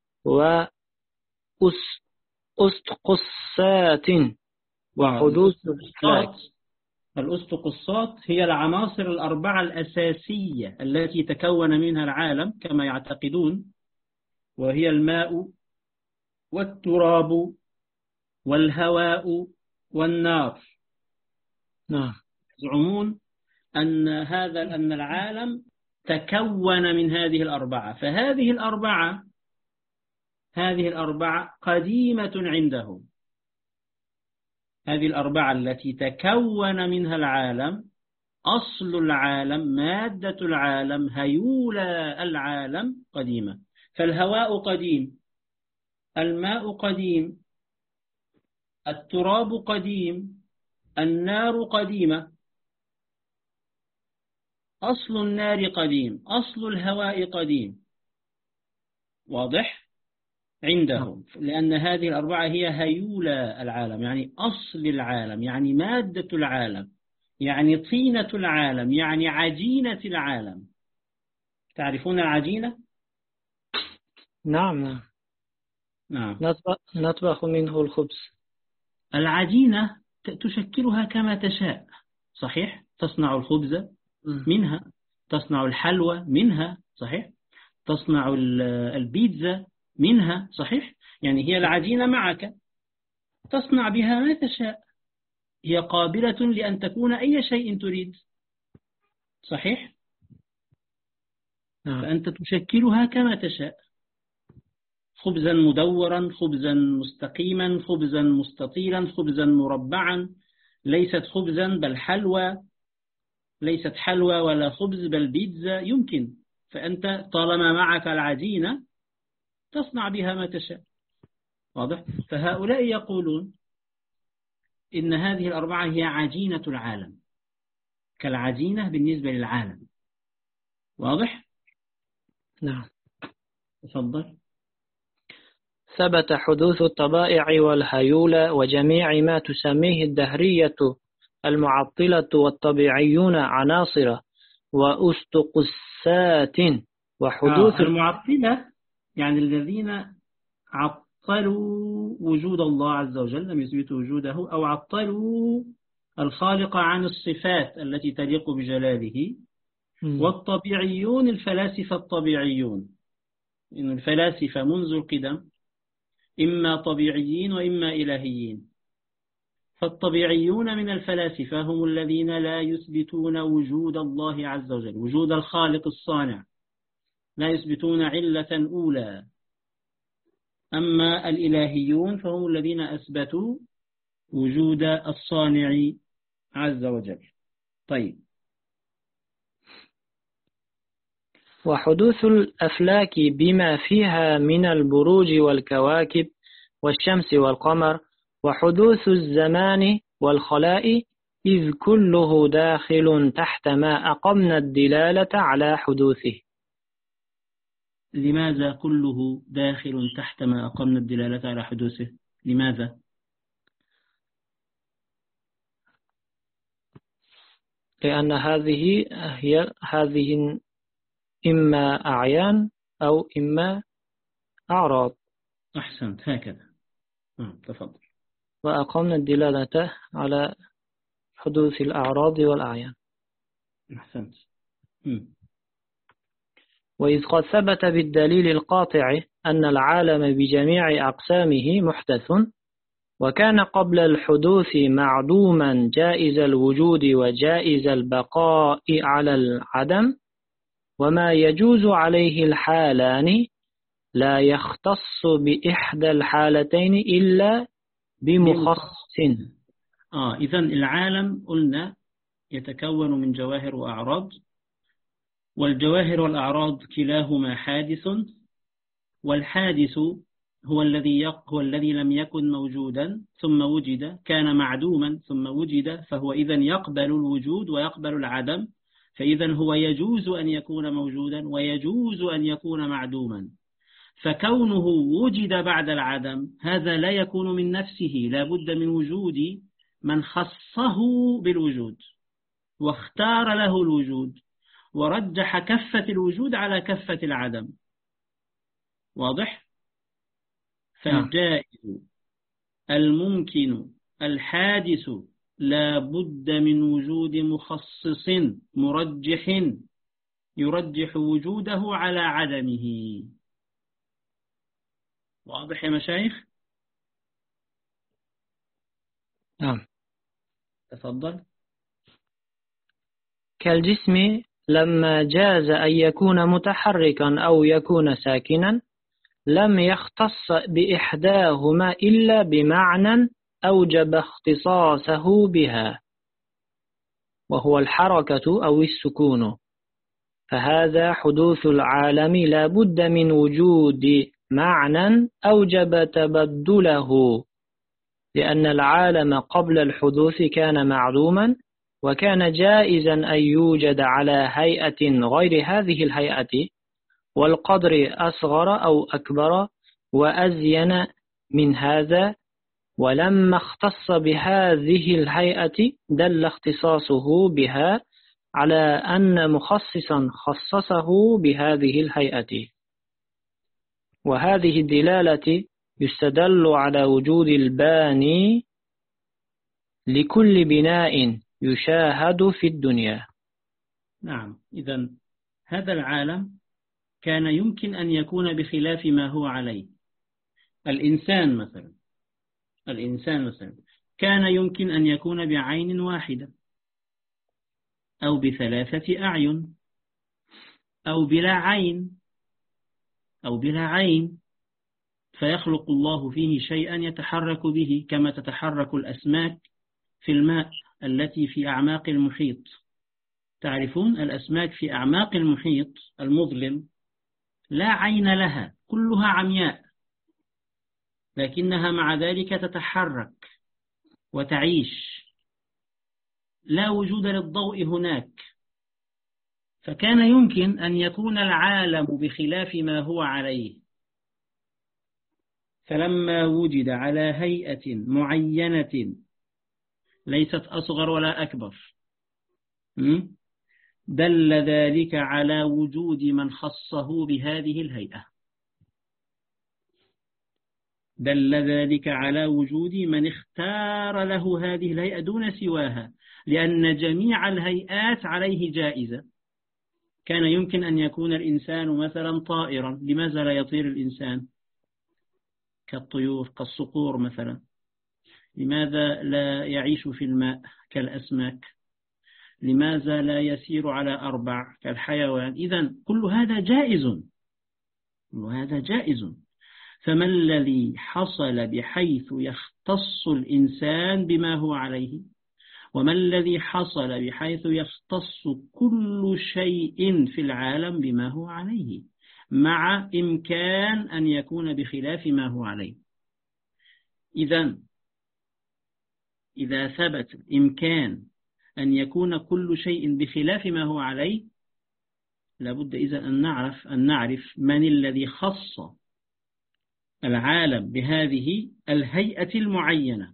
وأسقصات وحدوث الفلك. الأسطقصات هي العناصر الأربعة الأساسية التي تكون منها العالم كما يعتقدون، وهي الماء والتراب والهواء والنار. نعم. يزعمون أن العالم تكون من هذه الأربعة، فهذه الأربعة قديمة عندهم. هذه الأربعة التي تكون منها العالم، أصل العالم، مادة العالم، هيولى العالم قديمة. فالهواء قديم، الماء قديم، التراب قديم، النار قديمة. أصل النار قديم، أصل الهواء قديم. واضح؟ عندهم، لأن هذه الأربعة هي هيولى العالم، يعني أصل العالم، يعني مادة العالم، يعني طينة العالم، يعني عجينة العالم. تعرفون العجينة؟ نعم. نعم. نطبخ منه الخبز. العجينة تشكلها كما تشاء، صحيح؟ تصنع الخبز منها، تصنع الحلوى منها، صحيح؟ تصنع البيتزا منها، صحيح؟ يعني هي العجينة معك، تصنع بها ما تشاء، هي قابلة لأن تكون أي شيء تريد، صحيح؟ فأنت تشكلها كما تشاء، خبزا مدورا، خبزا مستقيما، خبزا مستطيلا، خبزا مربعا، ليست خبزا بل حلوى، ليست حلوى ولا خبز بل بيتزا، يمكن. فأنت طالما معك العجينة تصنع بها ما تشاء. واضح؟ فهؤلاء يقولون إن هذه الأربعة هي عجينة العالم، كالعجينة بالنسبة للعالم. واضح؟ نعم. تفضل. ثبت حدوث الطبائع والهيولى وجميع ما تسميه الدهرية المعطلة والطبيعيون عناصر وأسطقسات وحدوث المعطلة يعني الذين عطلوا وجود الله عز وجل، لم يثبتوا وجوده، أو عطلوا الخالق عن الصفات التي تليق بجلاله. والطبيعيون الفلاسفة الطبيعيون، إن الفلاسفة منذ القدم إما طبيعيين وإما إلهيين. فالطبيعيون من الفلاسفة هم الذين لا يثبتون وجود الله عز وجل، وجود الخالق الصانع، لا يثبتون علة أولى. أما الإلهيون فهم الذين أثبتوا وجود الصانع عز وجل. طيب. وحدوث الأفلاك بما فيها من البروج والكواكب والشمس والقمر، وحدوث الزمان والخلاء، إذ كله داخل تحت ما أقمنا الدلالة على حدوثه. لماذا كله داخل تحت ما أقمنا الدلالة على حدوثه؟ لماذا؟ لأن هذه إما أعيان أو إما أعراض. أحسنت، هكذا. تفضل. وأقمنا الدلالة على حدوث الأعراض والأعيان. أحسنت. وإذ قد ثبت بالدليل القاطع أن العالم بجميع أقسامه محدث، وكان قبل الحدوث معدوما جائز الوجود وجائز البقاء على العدم، وما يجوز عليه الحالان لا يختص بإحدى الحالتين إلا بمخصص. إذن العالم قلنا يتكون من جواهر وأعراض، والجواهر والأعراض كلاهما حادث، والحادث هو الذي لم يكن موجودا ثم وجد، كان معدوما ثم وجد، فهو إذن يقبل الوجود ويقبل العدم، فإذن هو يجوز أن يكون موجودا ويجوز أن يكون معدوما. فكونه وجد بعد العدم هذا لا يكون من نفسه، لا بد من وجود من خصه بالوجود واختار له الوجود ورجح كفة الوجود على كفة العدم. واضح؟ فالجائز الممكن الحادث لا بد من وجود مخصص مرجح يرجح وجوده على عدمه. واضح يا مشايخ؟ نعم. تفضل. كالجسم لما جاز أن يكون متحركا أو يكون ساكنا لم يختص بإحداهما إلا بمعنى أوجب اختصاصه بها، وهو الحركة أو السكون. فهذا حدوث العالم لا بد من وجود معنى أوجب تبدله، لأن العالم قبل الحدوث كان معدوما، وكان جائزا أن يوجد على هيئة غير هذه الهيئة، والقدر أصغر أو أكبر وأزين من هذا. ولما اختص بهذه الهيئة دل اختصاصه بها على أن مخصصا خصصه بهذه الهيئة. وهذه الدلالة يستدل على وجود الباني لكل بناء يشاهد في الدنيا. نعم، إذن هذا العالم كان يمكن أن يكون بخلاف ما هو عليه. الإنسان مثلا كان يمكن أن يكون بعين واحدة أو بثلاثة أعين أو بلا عين فيخلق الله فيه شيئا يتحرك به، كما تتحرك الأسماك في الماء التي في أعماق المحيط. تعرفون الأسماك في أعماق المحيط المظلم لا عين لها، كلها عمياء، لكنها مع ذلك تتحرك وتعيش، لا وجود للضوء هناك. فكان يمكن أن يكون العالم بخلاف ما هو عليه، فلما وجد على هيئة معينة ليست أصغر ولا أكبر دل ذلك على وجود من خصه بهذه الهيئة، دل ذلك على وجود من اختار له هذه الهيئة دون سواها، لأن جميع الهيئات عليه جائزة. كان يمكن أن يكون الإنسان مثلا طائرا، لماذا لا يطير الإنسان كالطيور كالصقور مثلا؟ لماذا لا يعيش في الماء كالأسماك؟ لماذا لا يسير على أربع كالحيوان؟ إذن كل هذا جائز. فما الذي حصل بحيث يختص الإنسان بما هو عليه؟ وما الذي حصل بحيث يختص كل شيء في العالم بما هو عليه، مع إمكان أن يكون بخلاف ما هو عليه؟ إذن إذا ثبت الإمكان أن يكون كل شيء بخلاف ما هو عليه، لابد إذن أن نعرف من الذي خص العالم بهذه الهيئة المعينة.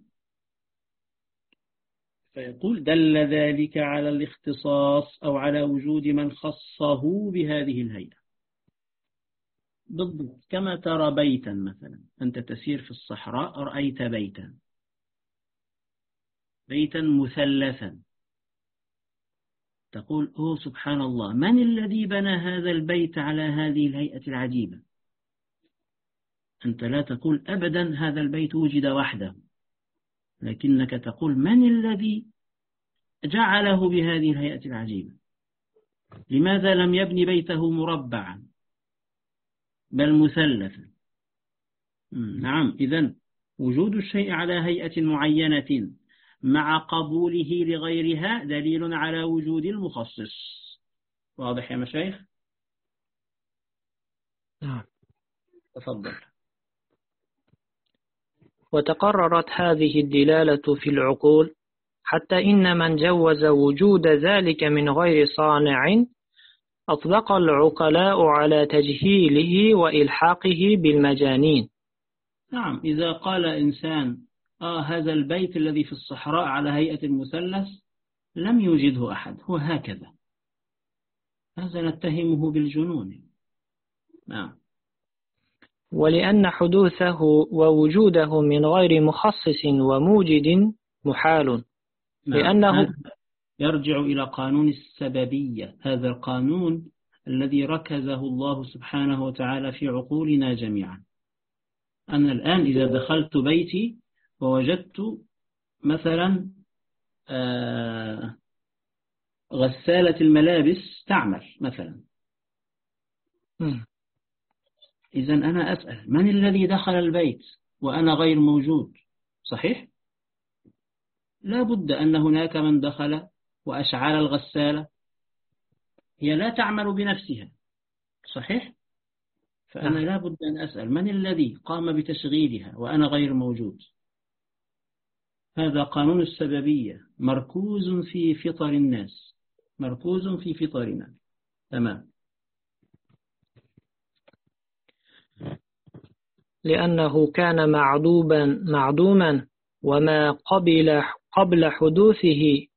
فيقول دل ذلك على الاختصاص أو على وجود من خصه بهذه الهيئة. بالضبط كما ترى بيتا مثلا، أنت تسير في الصحراء رأيت بيتا مثلثا، تقول أوه سبحان الله، من الذي بنى هذا البيت على هذه الهيئة العجيبة؟ أنت لا تقول أبدا هذا البيت وجد وحده، لكنك تقول من الذي جعله بهذه الهيئة العجيبة؟ لماذا لم يبني بيته مربعا بل مثلثا؟ نعم، إذن وجود الشيء على هيئة معينة مع قبوله لغيرها دليل على وجود المخصص. واضح يا مشايخ؟ نعم. تفضل. وتقررت هذه الدلالة في العقول حتى إن من جوز وجود ذلك من غير صانع أطلق العقلاء على تجهيله وإلحاقه بالمجانين. نعم، إذا قال إنسان هذا البيت الذي في الصحراء على هيئة المثلث لم يوجده أحد، هو هكذا، هذا نتهمه بالجنون. نعم. ولأن حدوثه ووجوده من غير مخصص وموجد محال. نعم. لأنه يرجع إلى قانون السببية، هذا القانون الذي ركزه الله سبحانه وتعالى في عقولنا جميعا. أنا الآن إذا دخلت بيتي ووجدت مثلا غسالة الملابس تعمل مثلا، إذا أنا أسأل من الذي دخل البيت وأنا غير موجود؟ صحيح؟ لا بد أن هناك من دخل وأشعل الغسالة، هي لا تعمل بنفسها، صحيح؟ فأنا لا بد أن أسأل من الذي قام بتشغيلها وأنا غير موجود. هذا قانون السببية مركوز في فطر الناس، مركوز في فطرنا. تمام. لأنه كان معدوما وما قبل حدوثه،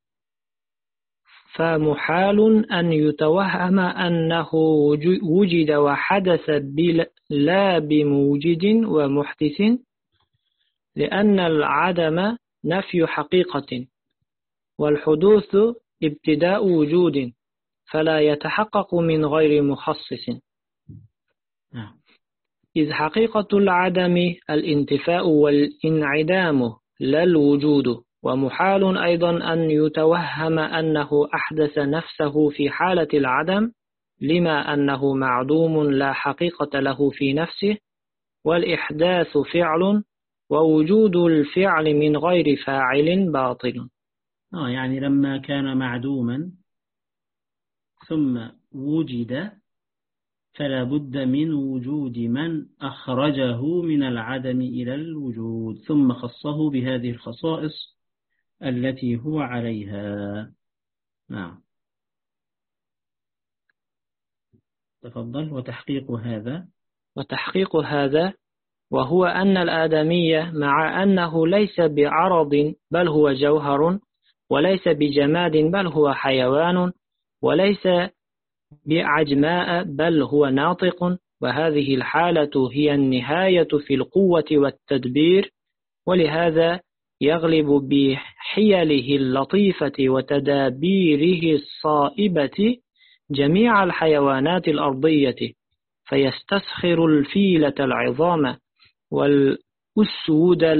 فمحال أن يتوهم أنه وجد وحدث لا بموجد ومحدث، لأن العدم نفي حقيقة والحدوث ابتداء وجود، فلا يتحقق من غير مخصص. إذ حقيقة العدم الانتفاء والانعدام لا الوجود، ومحال أيضا أن يتوهم أنه أحدث نفسه في حالة العدم، لما أنه معدوم لا حقيقة له في نفسه، والإحداث فعل، ووجود الفعل من غير فاعل باطل. يعني لما كان معدوما ثم وجد فلا بد من وجود من أخرجه من العدم إلى الوجود، ثم خصه بهذه الخصائص التي هو عليها. نعم. تفضل. وتحقيق هذا وهو أن الآدمية مع أنه ليس بعرض بل هو جوهر، وليس بجماد بل هو حيوان، وليس بعجماء بل هو ناطق، وهذه الحالة هي النهاية في القوة والتدبير، ولهذا يغلب بحيله اللطيفة وتدابيره الصائبة جميع الحيوانات الأرضية، فيستسخر الفيلة العظام والأسود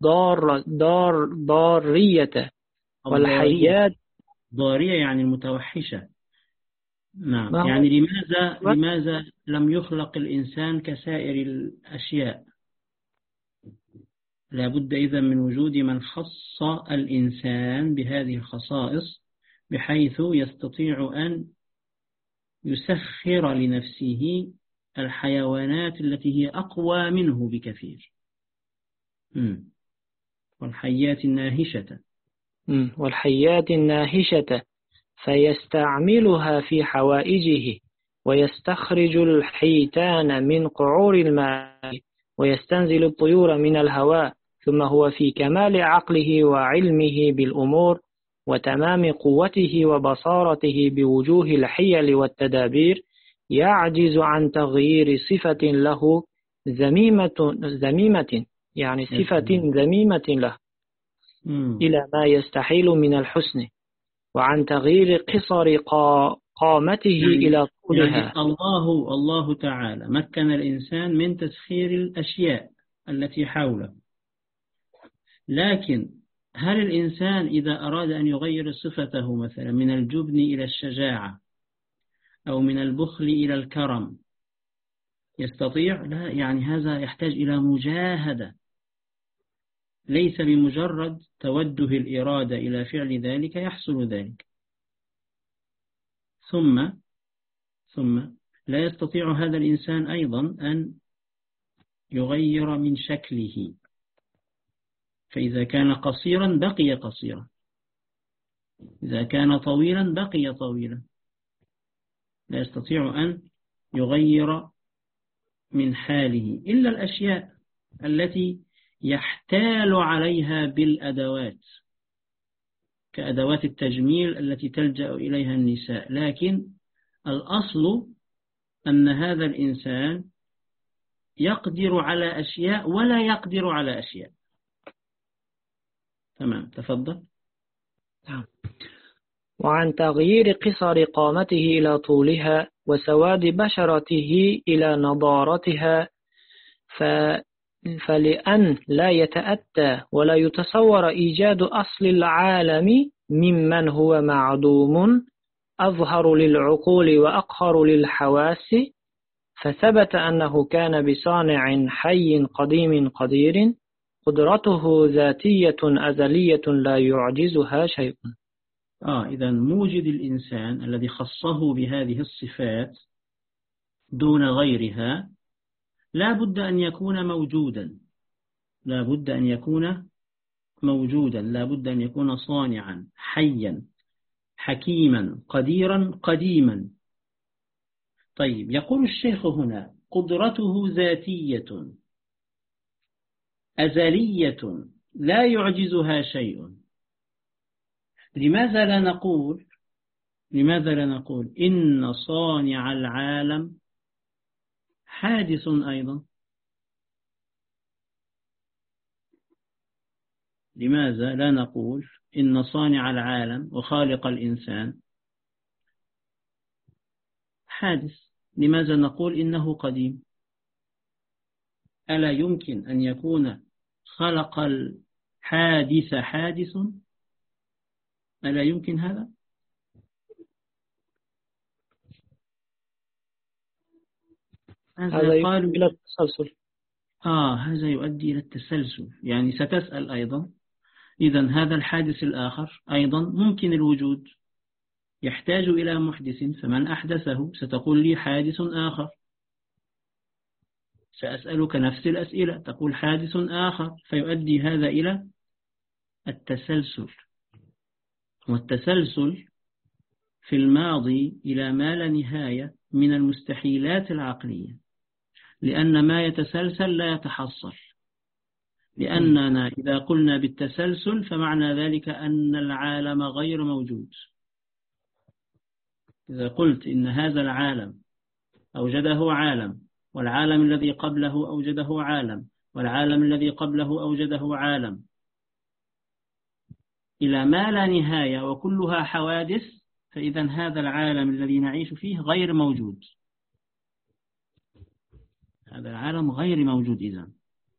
الضارية والحيات. ضارية يعني المتوحشة. نعم. يعني لماذا لم يخلق الإنسان كسائر الأشياء؟ لا بد إذن من وجود من خص الإنسان بهذه الخصائص بحيث يستطيع أن يسخر لنفسه الحيوانات التي هي أقوى منه بكثير. والحيات الناهشة فيستعملها في حوائجه، ويستخرج الحيتان من قعور الماء، ويستنزل الطيور من الهواء، ثم هو في كمال عقله وعلمه بالأمور وتمام قوته وبصارته بوجوه الحيل والتدابير يعجز عن تغيير صفة له ذميمة، يعني صفة ذميمة له إلى ما يستحيل من الحسن، وعن تغيير قصر قامته إلى طولها. يعني الله تعالى مكن الإنسان من تسخير الأشياء التي حوله، لكن هل الإنسان إذا أراد أن يغير صفته مثلا من الجبن إلى الشجاعة أو من البخل إلى الكرم يستطيع؟ لا، يعني هذا يحتاج إلى مجاهدة، ليس بمجرد توجه الإرادة إلى فعل ذلك يحصل ذلك. ثم لا يستطيع هذا الإنسان أيضا أن يغير من شكله، فإذا كان قصيرا بقي قصيرا، إذا كان طويلا بقي طويلا، لا يستطيع أن يغير من حاله إلا الأشياء التي يحتال عليها بالأدوات كأدوات التجميل التي تلجأ إليها النساء، لكن الأصل أن هذا الإنسان يقدر على أشياء ولا يقدر على أشياء. تمام، تفضل. وعن تغيير قصر قامته إلى طولها وسواد بشرته إلى نضارتها، فلأن لا يتأتى ولا يتصور إيجاد أصل العالم ممن هو معدوم أظهر للعقول وأقهر للحواس، فثبت أنه كان بصانع حي قديم قدير قدرته ذاتية أزلية لا يعجزها شيء. إذا موجد الإنسان الذي خصه بهذه الصفات دون غيرها لا بد أن يكون موجودا، لا بد أن يكون موجودا، لا بد أن يكون صانعا حيا حكيما قديرا قديما. طيب، يقول الشيخ هنا قدرته ذاتية أزلية لا يعجزها شيء. لماذا لا نقول إن صانع العالم حادث أيضا؟ لماذا لا نقول إن صانع العالم وخالق الإنسان حادث؟ لماذا نقول إنه قديم؟ ألا يمكن أن يكون خلق الحادث حادث؟ ألا يمكن هذا؟ هذا يؤدي إلى التسلسل. هذا يؤدي إلى التسلسل، يعني ستسأل أيضا إذن هذا الحادث الآخر أيضا ممكن الوجود، يحتاج إلى محدث، فمن أحدثه؟ ستقول لي حادث آخر. سأسألك نفس الأسئلة، تقول حادث آخر، فيؤدي هذا إلى التسلسل، والتسلسل في الماضي إلى ما لا نهاية من المستحيلات العقلية، لأن ما يتسلسل لا يتحصل، لأننا إذا قلنا بالتسلسل فمعنى ذلك أن العالم غير موجود. إذا قلت إن هذا العالم أوجده عالم، والعالم الذي قبله أوجده عالم، والعالم الذي قبله أوجده عالم، إلى ما لا نهاية وكلها حوادث، فإذا هذا العالم الذي نعيش فيه غير موجود، هذا العالم غير موجود إذن،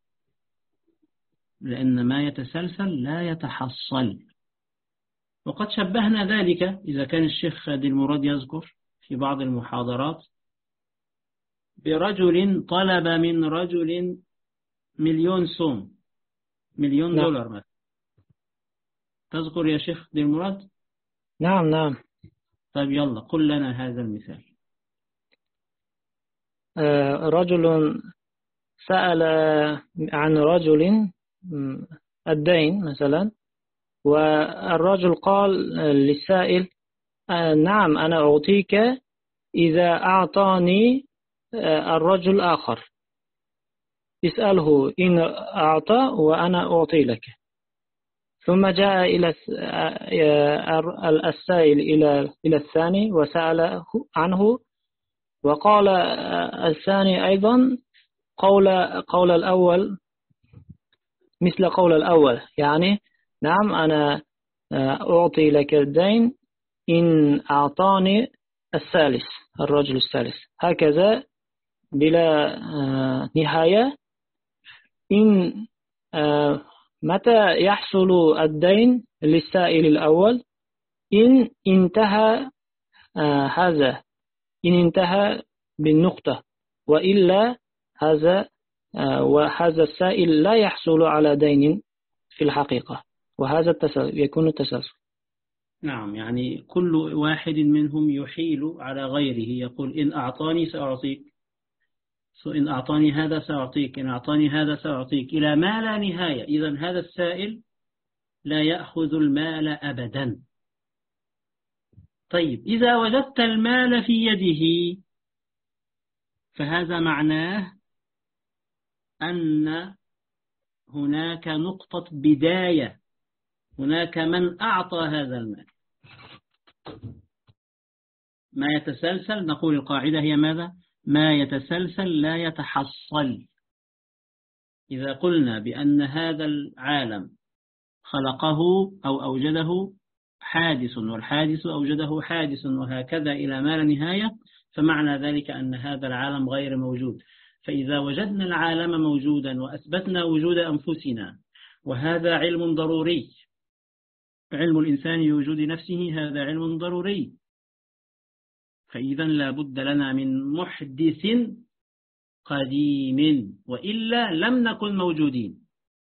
لأن ما يتسلسل لا يتحصل. وقد شبهنا ذلك، إذا كان الشيخ خادم مراد يذكر في بعض المحاضرات، برجل طلب من رجل مليون سوم، مليون دولار مثلا. تذكر يا شيخ دي المراد؟ نعم. طيب يلا قل لنا هذا المثال. رجل سأل عن رجل الدين مثلا، والرجل قال للسائل نعم أنا أعطيك إذا أعطاني الرجل آخر، اسأله إن أعطى وأنا أعطي لك. ثم جاء إلى السائل إلى الثاني وسأل عنه، وقال الثاني أيضا قول الأول مثل قول الأول، يعني نعم أنا أعطي لك الدين إن أعطاني الثالث، الرجل الثالث، هكذا بلا نهاية. إن متى يحصل الدين للسائل الأول؟ إن انتهى هذا، إن انتهى بالنقطة، وإلا وهذا السائل لا يحصل على دين في الحقيقة، وهذا يكون التسلسل. نعم، يعني كل واحد منهم يحيل على غيره، يقول إن أعطاني سأعطيك، إن أعطاني هذا سأعطيك، إن أعطاني هذا سأعطيك، إلى ما لا نهاية. إذن هذا السائل لا يأخذ المال أبدا. طيب إذا وجدت المال في يده فهذا معناه أن هناك نقطة بداية، هناك من أعطى هذا المال. ما يتسلسل، نقول القاعدة هي ماذا؟ ما يتسلسل لا يتحصل. إذا قلنا بأن هذا العالم خلقه أو أوجده حادث، والحادث أوجده حادث، وهكذا إلى ما لا نهاية، فمعنى ذلك أن هذا العالم غير موجود. فإذا وجدنا العالم موجودا وأثبتنا وجود أنفسنا، وهذا علم ضروري، علم الإنسان بوجود نفسه هذا علم ضروري، فإذا لا بد لنا من محدث قديم، وإلا لم نكن موجودين،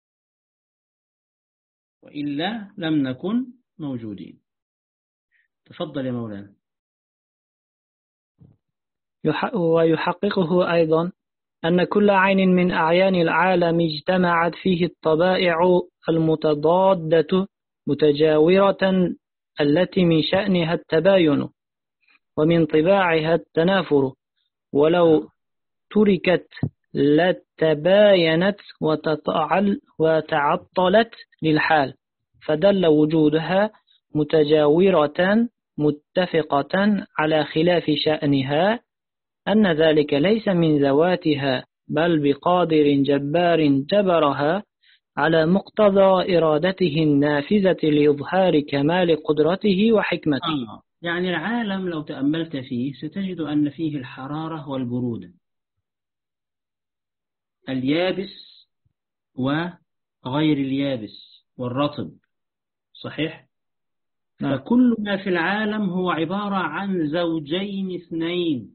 وإلا لم نكن موجودين. تفضل يا مولانا. ويحققه أيضا أن كل عين من أعيان العالم اجتمعت فيه الطبائع المتضادة متجاورة التي من شأنها التباين ومن طباعها التنافر، ولو تركت لتباينت وتعطلت للحال، فدل وجودها متجاورة متفقة على خلاف شأنها أن ذلك ليس من ذواتها، بل بقادر جبار جبرها على مقتضى إرادته النافذة لإظهار كمال قدرته وحكمته. يعني العالم لو تأملت فيه ستجد أن فيه الحرارة والبرودة، اليابس وغير اليابس والرطب، صحيح؟ فكل ما في العالم هو عبارة عن زوجين اثنين،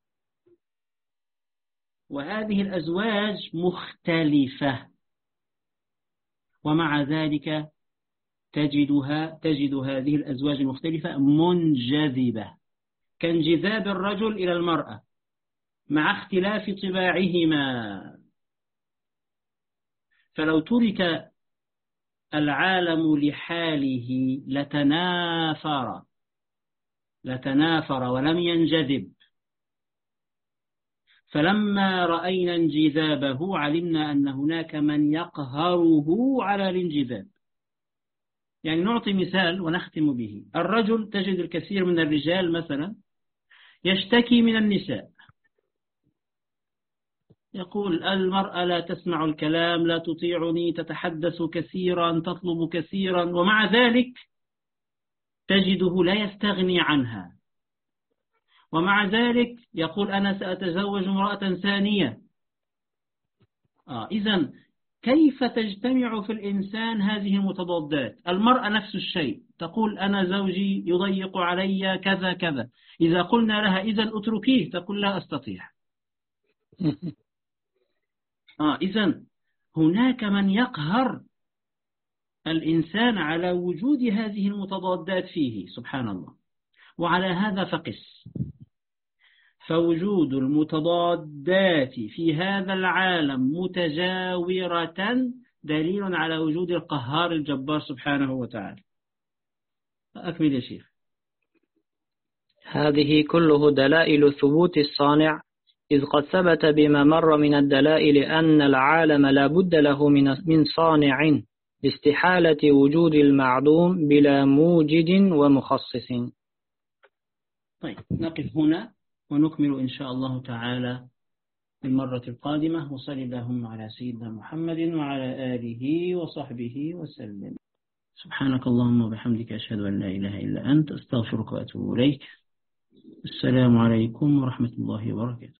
وهذه الأزواج مختلفة، ومع ذلك تجد هذه الأزواج المختلفة منجذبة كانجذاب الرجل إلى المرأة مع اختلاف طباعهما. فلو ترك العالم لحاله لتنافر ولم ينجذب، فلما رأينا انجذابه علمنا أن هناك من يقهره على الانجذاب. يعني نعطي مثال ونختم به. الرجل تجد الكثير من الرجال مثلا يشتكي من النساء، يقول المرأة لا تسمع الكلام، لا تطيعني، تتحدث كثيرا، تطلب كثيرا، ومع ذلك تجده لا يستغني عنها، ومع ذلك يقول أنا سأتزوج امرأة ثانية. إذن كيف تجتمع في الإنسان هذه المتضادات؟ المرأة نفس الشيء، تقول أنا زوجي يضيق علي كذا كذا، إذا قلنا لها إذن أتركيه تقول لا أستطيع. إذن هناك من يقهر الإنسان على وجود هذه المتضادات فيه، سبحان الله. وعلى هذا فقس، فوجود المتضادات في هذا العالم متجاورة دليل على وجود القهار الجبار سبحانه وتعالى. أكمل يا شيخ. هذه كله دلائل ثبوت الصانع، إذ قد ثبت بما مر من الدلائل أن العالم لا بد له من صانع لاستحالة وجود المعدوم بلا موجد ومخصص. طيب نقف هنا ونكمل إن شاء الله تعالى في المرة القادمة. وصل اللهم على سيدنا محمد وعلى آله وصحبه وسلم. سبحانك اللهم وبحمدك أشهد أن لا إله إلا أنت، أستغفرك وأتوب إليك. السلام عليكم ورحمة الله وبركاته.